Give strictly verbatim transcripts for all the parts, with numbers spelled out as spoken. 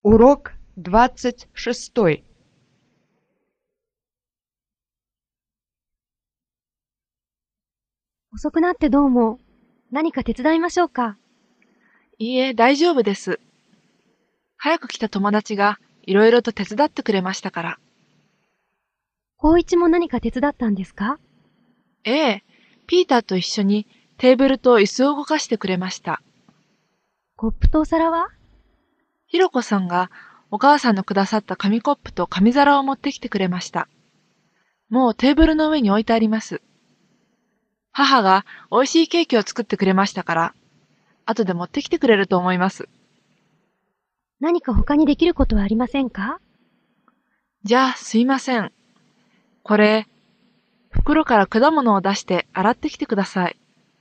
Урок двадцать шестой. 遅くなってどうも。何か手伝いましょうか？ いいえ、大丈夫です。早く来た友達がいろいろと手伝ってくれましたから。 光一も何か手伝ったんですか？ ええ、ピーターと一緒にテーブルと椅子を動かしてくれました。 コップとお皿は？ ひろこさんがお母さんのくださった紙コップと紙皿を持ってきてくれました。もうテーブルの上に置いてあります。母が美味しいケーキを作ってくれましたから、後で持ってきてくれると思います。 何か他にできることはありませんか？ じゃあ、すいません。これ、袋から果物を出して洗ってきてください。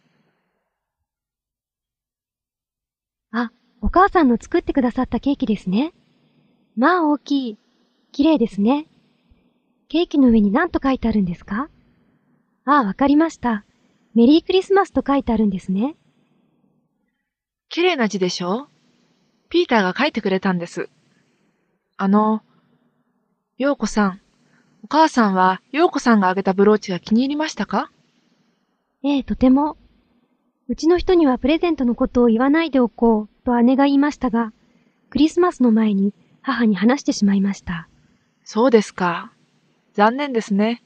あ、お母さんの作ってくださったケーキですね。まあ大きい。綺麗ですね。ケーキの上に何と書いてあるんですか？ああ、わかりました。メリークリスマスと書いてあるんですね。 綺麗な字でしょ？ピーターが書いてくれたんです。あの、陽子さん、お母さんは陽子さんがあげたブローチが気に入りましたか？ ええ、とても。うちの人にはプレゼントのことを言わないでおこうと姉が言いましたが、クリスマスの前に母に話してしまいました。 そうですか。残念ですね。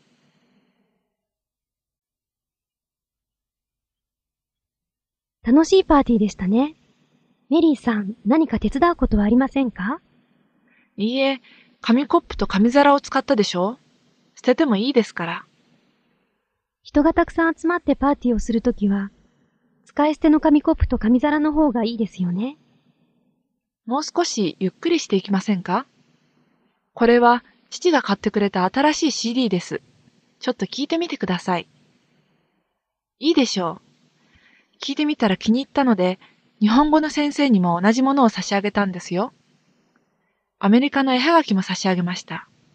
楽しいパーティーでしたね。メリーさん、何か手伝うことはありませんか？ いいえ、紙コップと紙皿を使ったでしょ？捨ててもいいですから。 人がたくさん集まってパーティーをするときは、使い捨ての紙コップと紙皿の方がいいですよね。 もう少しゆっくりしていきませんか？これは父が買ってくれた新しい シーディー です。ちょっと聞いてみてください。いいでしょう。聞いてみたら気に入ったので、日本語の先生にも同じものを差し上げたんですよ。アメリカの絵はがきも差し上げました。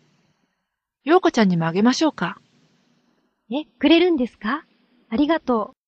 陽子ちゃんにもあげましょうか。 え、くれるんですか？ありがとう。